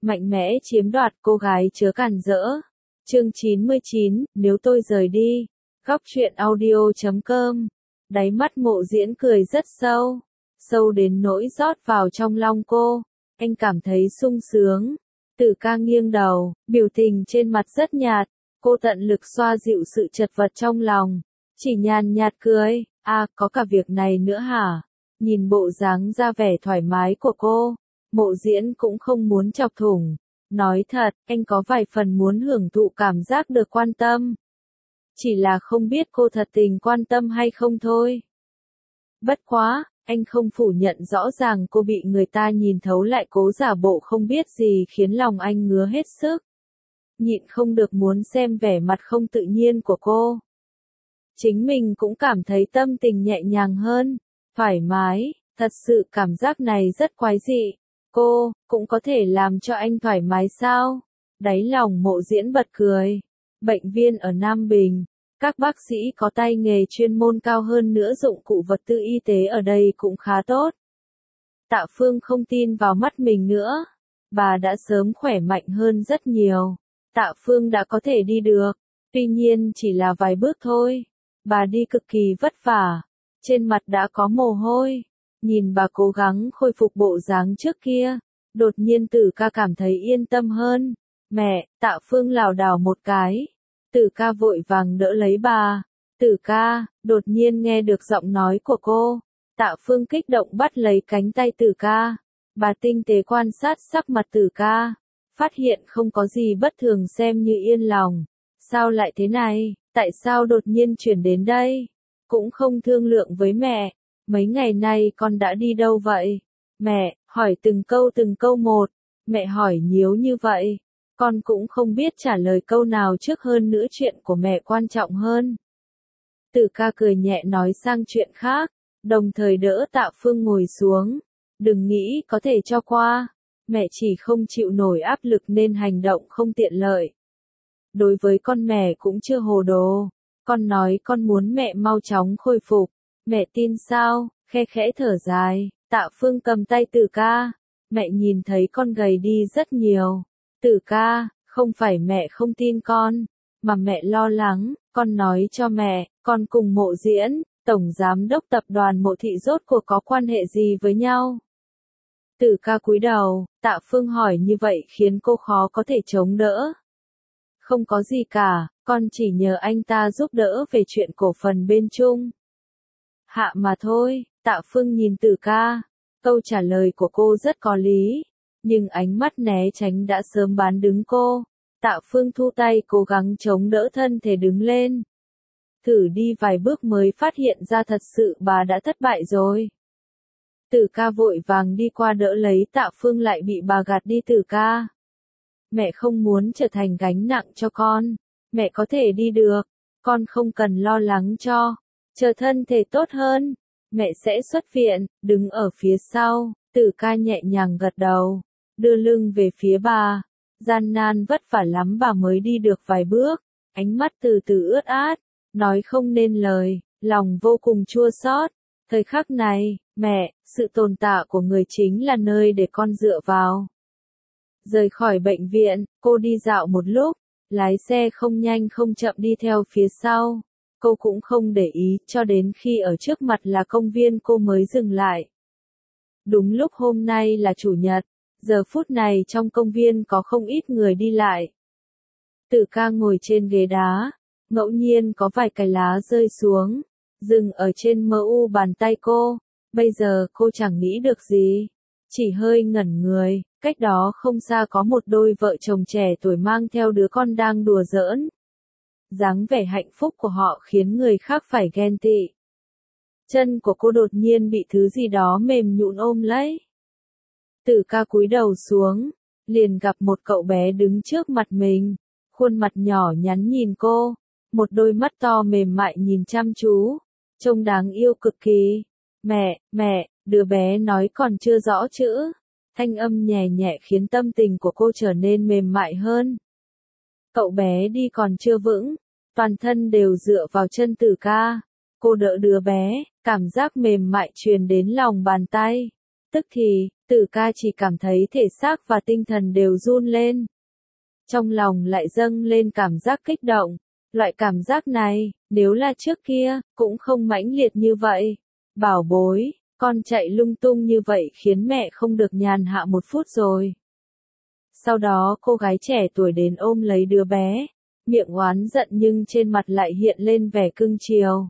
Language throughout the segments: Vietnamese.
mạnh mẽ chiếm đoạt cô gái chớ cản rỡ. Chương 99, nếu tôi rời đi. Góc truyện audio.com. Đáy mắt Mộ Diễn cười rất sâu, sâu đến nỗi rót vào trong lòng cô. Anh cảm thấy sung sướng. Tử Ca nghiêng đầu, biểu tình trên mặt rất nhạt. Cô tận lực xoa dịu sự chật vật trong lòng, chỉ nhàn nhạt cười. À, có cả việc này nữa hả? Nhìn bộ dáng ra vẻ thoải mái của cô, Mộ Diễn cũng không muốn chọc thủng. Nói thật, anh có vài phần muốn hưởng thụ cảm giác được quan tâm. Chỉ là không biết cô thật tình quan tâm hay không thôi. Bất quá, anh không phủ nhận rõ ràng cô bị người ta nhìn thấu lại cố giả bộ không biết gì khiến lòng anh ngứa hết sức. Nhịn không được muốn xem vẻ mặt không tự nhiên của cô. Chính mình cũng cảm thấy tâm tình nhẹ nhàng hơn, thoải mái, thật sự cảm giác này rất quái dị. Cô, cũng có thể làm cho anh thoải mái sao? Đáy lòng Mộ Diễn bật cười. Bệnh viện ở Nam Bình, các bác sĩ có tay nghề chuyên môn cao hơn nữa, dụng cụ vật tư y tế ở đây cũng khá tốt. Tạ Phương không tin vào mắt mình nữa. Bà đã sớm khỏe mạnh hơn rất nhiều. Tạ Phương đã có thể đi được, tuy nhiên chỉ là vài bước thôi. Bà đi cực kỳ vất vả, trên mặt đã có mồ hôi. Nhìn bà cố gắng khôi phục bộ dáng trước kia, đột nhiên Tử Ca cảm thấy yên tâm hơn. Mẹ, Tạ Phương lảo đảo một cái. Tử Ca vội vàng đỡ lấy bà. Tử Ca, đột nhiên nghe được giọng nói của cô. Tạ Phương kích động bắt lấy cánh tay Tử Ca. Bà tinh tế quan sát sắc mặt Tử Ca, phát hiện không có gì bất thường xem như yên lòng. Sao lại thế này, tại sao đột nhiên chuyển đến đây? Cũng không thương lượng với mẹ, mấy ngày nay con đã đi đâu vậy? Mẹ, hỏi từng câu một, mẹ hỏi nhiều như vậy, con cũng không biết trả lời câu nào trước, hơn nữa chuyện của mẹ quan trọng hơn. Tử Ca cười nhẹ nói sang chuyện khác, đồng thời đỡ Tạ Phương ngồi xuống. Đừng nghĩ có thể cho qua, mẹ chỉ không chịu nổi áp lực nên hành động không tiện lợi. Đối với con mẹ cũng chưa hồ đồ, con nói con muốn mẹ mau chóng khôi phục, mẹ tin sao? Khe khẽ thở dài, Tạ Phương cầm tay Tử Ca, mẹ nhìn thấy con gầy đi rất nhiều. Tử Ca, không phải mẹ không tin con, mà mẹ lo lắng, con nói cho mẹ, con cùng Mộ Diễn, tổng giám đốc tập đoàn Mộ Thị rốt cuộc có quan hệ gì với nhau? Tử Ca cúi đầu, Tạ Phương hỏi như vậy khiến cô khó có thể chống đỡ. Không có gì cả, con chỉ nhờ anh ta giúp đỡ về chuyện cổ phần bên Trung Hạ mà thôi. Tạ Phương nhìn Tử Ca, câu trả lời của cô rất có lý, nhưng ánh mắt né tránh đã sớm bán đứng cô. Tạ Phương thu tay cố gắng chống đỡ thân thể đứng lên. Thử đi vài bước mới phát hiện ra thật sự bà đã thất bại rồi. Tử Ca vội vàng đi qua đỡ lấy Tạ Phương lại bị bà gạt đi. Tử Ca, mẹ không muốn trở thành gánh nặng cho con, mẹ có thể đi được, con không cần lo lắng cho, chờ thân thể tốt hơn, mẹ sẽ xuất viện, đứng ở phía sau. Tử Ca nhẹ nhàng gật đầu, đưa lưng về phía bà, gian nan vất vả lắm bà mới đi được vài bước, ánh mắt từ từ ướt át, nói không nên lời, lòng vô cùng chua xót. Thời khắc này, mẹ, sự tồn tại của người chính là nơi để con dựa vào. Rời khỏi bệnh viện, cô đi dạo một lúc, lái xe không nhanh không chậm đi theo phía sau. Cô cũng không để ý cho đến khi ở trước mặt là công viên cô mới dừng lại. Đúng lúc hôm nay là chủ nhật, giờ phút này trong công viên có không ít người đi lại. Tử Ca ngồi trên ghế đá, ngẫu nhiên có vài cái lá rơi xuống, dừng ở trên mu bàn tay cô. Bây giờ cô chẳng nghĩ được gì, chỉ hơi ngẩn người. Cách đó không xa có một đôi vợ chồng trẻ tuổi mang theo đứa con đang đùa giỡn. Dáng vẻ hạnh phúc của họ khiến người khác phải ghen tị. Chân của cô đột nhiên bị thứ gì đó mềm nhũn ôm lấy. Tử Ca cúi đầu xuống, liền gặp một cậu bé đứng trước mặt mình, khuôn mặt nhỏ nhắn nhìn cô, một đôi mắt to mềm mại nhìn chăm chú, trông đáng yêu cực kỳ. Mẹ, đứa bé nói còn chưa rõ chữ. Thanh âm nhẹ nhẹ khiến tâm tình của cô trở nên mềm mại hơn. Cậu bé đi còn chưa vững, toàn thân đều dựa vào chân Tử Ca. Cô đỡ đứa bé, cảm giác mềm mại truyền đến lòng bàn tay. Tức thì, Tử ca chỉ cảm thấy thể xác và tinh thần đều run lên. Trong lòng lại dâng lên cảm giác kích động. Loại cảm giác này, nếu là trước kia, cũng không mãnh liệt như vậy. Bảo bối, con chạy lung tung như vậy khiến mẹ không được nhàn hạ một phút rồi. Sau đó cô gái trẻ tuổi đến ôm lấy đứa bé, miệng oán giận nhưng trên mặt lại hiện lên vẻ cưng chiều.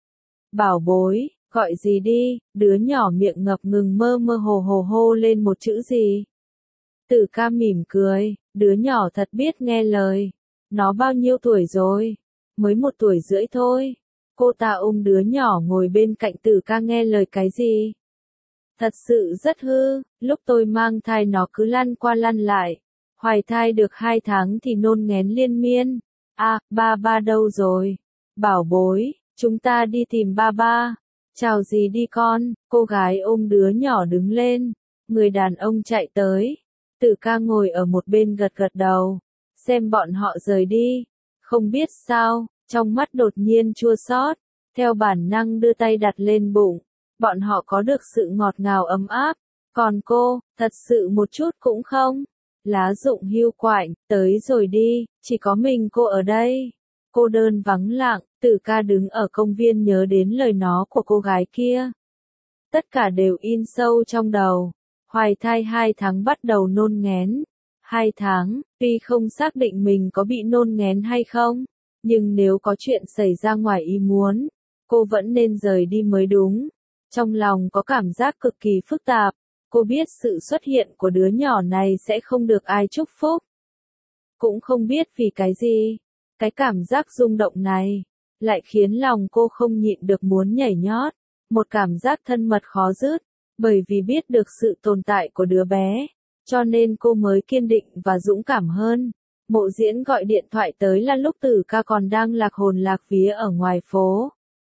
Bảo bối, gọi gì đi, đứa nhỏ miệng ngập ngừng mơ mơ hồ hồ hô lên một chữ gì. Tử ca mỉm cười, đứa nhỏ thật biết nghe lời. Nó bao nhiêu tuổi rồi? Mới 1 tuổi rưỡi thôi. Cô ta ôm đứa nhỏ ngồi bên cạnh Tử ca nghe lời cái gì? Thật sự rất hư, lúc tôi mang thai nó cứ lăn qua lăn lại. Hoài thai được 2 tháng thì nôn nghén liên miên. À, ba ba đâu rồi? Bảo bối, chúng ta đi tìm ba ba. Chào gì đi con, cô gái ôm đứa nhỏ đứng lên. Người đàn ông chạy tới. Tử ca ngồi ở một bên gật gật đầu. Xem bọn họ rời đi. Không biết sao, trong mắt đột nhiên chua xót. Theo bản năng đưa tay đặt lên bụng. Bọn họ có được sự ngọt ngào ấm áp. Còn cô, thật sự một chút cũng không. Lá rụng hiu quạnh, tới rồi đi, chỉ có mình cô ở đây. Cô đơn vắng lặng, Tử ca đứng ở công viên nhớ đến lời nói của cô gái kia. Tất cả đều in sâu trong đầu. Hoài thai 2 tháng bắt đầu nôn nghén. 2 tháng, tuy không xác định mình có bị nôn nghén hay không, nhưng nếu có chuyện xảy ra ngoài ý muốn, cô vẫn nên rời đi mới đúng. Trong lòng có cảm giác cực kỳ phức tạp, cô biết sự xuất hiện của đứa nhỏ này sẽ không được ai chúc phúc. Cũng không biết vì cái gì, cái cảm giác rung động này, lại khiến lòng cô không nhịn được muốn nhảy nhót, một cảm giác thân mật khó dứt, bởi vì biết được sự tồn tại của đứa bé, cho nên cô mới kiên định và dũng cảm hơn. Mộ Diễn gọi điện thoại tới là lúc Tử ca còn đang lạc hồn lạc vía ở ngoài phố.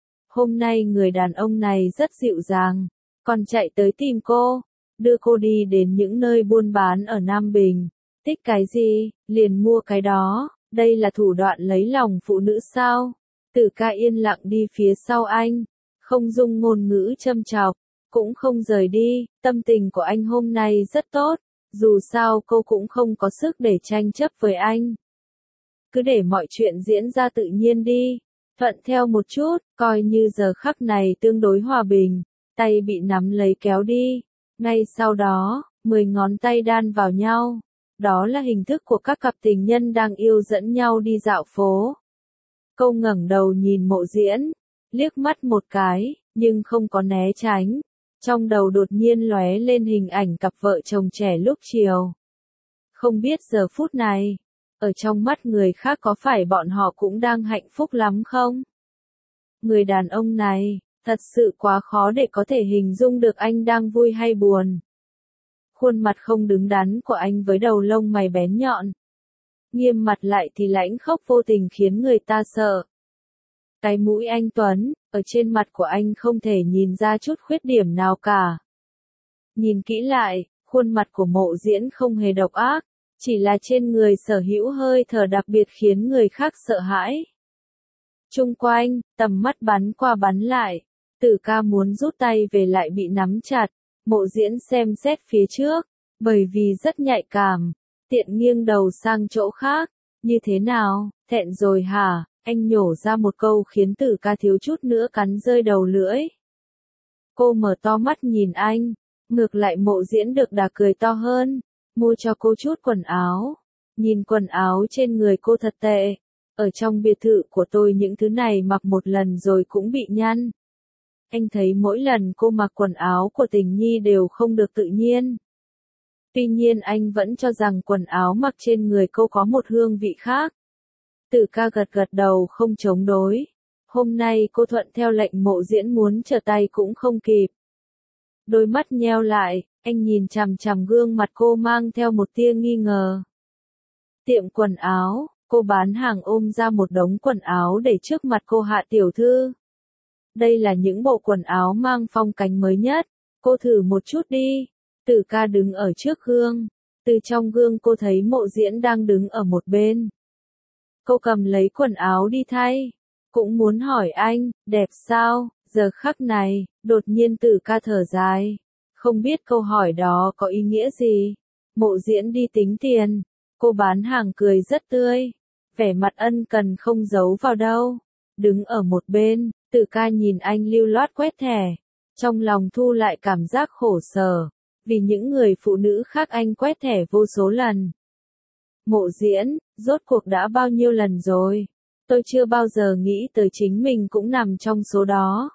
Hôm nay người đàn ông này rất dịu dàng, còn chạy tới tìm cô, đưa cô đi đến những nơi buôn bán ở Nam Bình. Thích cái gì, liền mua cái đó, đây là thủ đoạn lấy lòng phụ nữ sao? Tử ca yên lặng đi phía sau anh, không dùng ngôn ngữ châm chọc, cũng không rời đi, tâm tình của anh hôm nay rất tốt, dù sao cô cũng không có sức để tranh chấp với anh. Cứ để mọi chuyện diễn ra tự nhiên đi, thuận theo một chút, coi như giờ khắc này tương đối hòa bình, tay bị nắm lấy kéo đi, ngay sau đó, 10 ngón tay đan vào nhau. Đó là hình thức của các cặp tình nhân đang yêu dẫn nhau đi dạo phố. Cô ngẩng đầu nhìn Mộ Diễn, liếc mắt một cái, nhưng không có né tránh. Trong đầu đột nhiên lóe lên hình ảnh cặp vợ chồng trẻ lúc chiều. Không biết giờ phút này, ở trong mắt người khác có phải bọn họ cũng đang hạnh phúc lắm không? Người đàn ông này, thật sự quá khó để có thể hình dung được anh đang vui hay buồn. Khuôn mặt không đứng đắn của anh với đầu lông mày bén nhọn. Nghiêm mặt lại thì lãnh khốc vô tình khiến người ta sợ. Cái mũi anh tuấn, ở trên mặt của anh không thể nhìn ra chút khuyết điểm nào cả. Nhìn kỹ lại, khuôn mặt của Mộ Diễn không hề độc ác, chỉ là trên người sở hữu hơi thở đặc biệt khiến người khác sợ hãi. Chung quanh, tầm mắt bắn qua bắn lại, Tử ca muốn rút tay về lại bị nắm chặt. Mộ Diễn xem xét phía trước, bởi vì rất nhạy cảm, tiện nghiêng đầu sang chỗ khác. Như thế nào, thẹn rồi hả? Anh nhổ ra một câu khiến Tử ca thiếu chút nữa cắn rơi đầu lưỡi. Cô mở to mắt nhìn anh, ngược lại Mộ Diễn được đà cười to hơn, mua cho cô chút quần áo. Nhìn quần áo trên người cô thật tệ, ở trong biệt thự của tôi những thứ này mặc một lần rồi cũng bị nhăn. Anh thấy mỗi lần cô mặc quần áo của Tình Nhi đều không được tự nhiên. Tuy nhiên anh vẫn cho rằng quần áo mặc trên người cô có một hương vị khác. Tử ca gật gật đầu không chống đối. Hôm nay cô thuận theo lệnh Mộ Diễn muốn trở tay cũng không kịp. Đôi mắt nheo lại, anh nhìn chằm chằm gương mặt cô mang theo một tia nghi ngờ. Tiệm quần áo, cô bán hàng ôm ra một đống quần áo để trước mặt cô Hạ tiểu thư. Đây là những bộ quần áo mang phong cách mới nhất, cô thử một chút đi. Tử ca đứng ở trước gương, từ trong gương cô thấy Mộ Diễn đang đứng ở một bên. Cô cầm lấy quần áo đi thay, cũng muốn hỏi anh, đẹp sao, giờ khắc này, đột nhiên Tử ca thở dài. Không biết câu hỏi đó có ý nghĩa gì. Mộ Diễn đi tính tiền. Cô bán hàng cười rất tươi. Vẻ mặt ân cần không giấu vào đâu. Đứng ở một bên, Tử Ca nhìn anh lưu loát quét thẻ. Trong lòng thu lại cảm giác khổ sở. Vì những người phụ nữ khác anh quét thẻ vô số lần. Mộ Diễn, rốt cuộc đã bao nhiêu lần rồi? Tôi chưa bao giờ nghĩ tới chính mình cũng nằm trong số đó.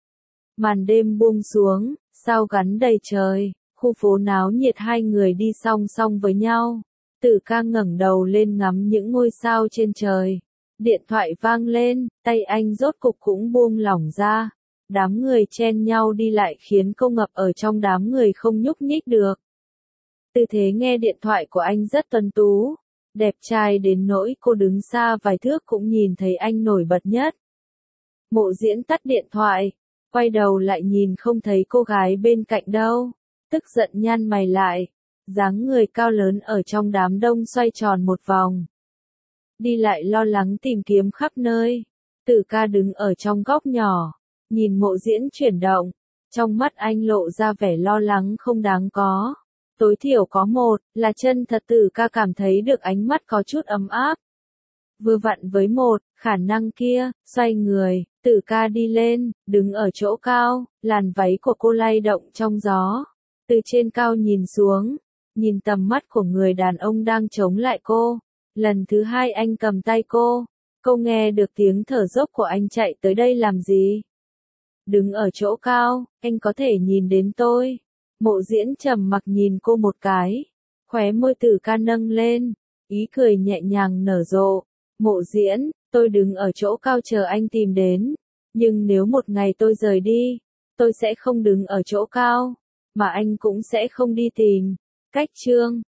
Màn đêm buông xuống, sao gắn đầy trời, khu phố náo nhiệt hai người đi song song với nhau. Tử Ca ngẩng đầu lên ngắm những ngôi sao trên trời. Điện thoại vang lên, tay anh rốt cục cũng buông lỏng ra. Đám người chen nhau đi lại khiến cô ngập ở trong đám người không nhúc nhích được. Tư thế nghe điện thoại của anh rất tuấn tú, đẹp trai đến nỗi cô đứng xa vài thước cũng nhìn thấy anh nổi bật nhất. Mộ Diễn tắt điện thoại, quay đầu lại nhìn không thấy cô gái bên cạnh đâu, tức giận nhăn mày lại, dáng người cao lớn ở trong đám đông xoay tròn một vòng. Đi lại lo lắng tìm kiếm khắp nơi, Tử Ca đứng ở trong góc nhỏ, nhìn Mộ Diễn chuyển động, trong mắt anh lộ ra vẻ lo lắng không đáng có. Tối thiểu có một, là chân thật. Tử Ca cảm thấy được ánh mắt có chút ấm áp. Vừa vặn với một, khả năng kia, xoay người, Tử Ca đi lên, đứng ở chỗ cao, làn váy của cô lay động trong gió. Từ trên cao nhìn xuống, nhìn tầm mắt của người đàn ông đang chống lại cô. Lần thứ hai anh cầm tay cô nghe được tiếng thở dốc của anh chạy tới đây làm gì? Đứng ở chỗ cao, anh có thể nhìn đến tôi. Mộ Diễn trầm mặc nhìn cô một cái, khóe môi Tử Ca nâng lên, ý cười nhẹ nhàng nở rộ. Mộ Diễn, tôi đứng ở chỗ cao chờ anh tìm đến, nhưng nếu một ngày tôi rời đi, tôi sẽ không đứng ở chỗ cao, mà anh cũng sẽ không đi tìm. Cách chương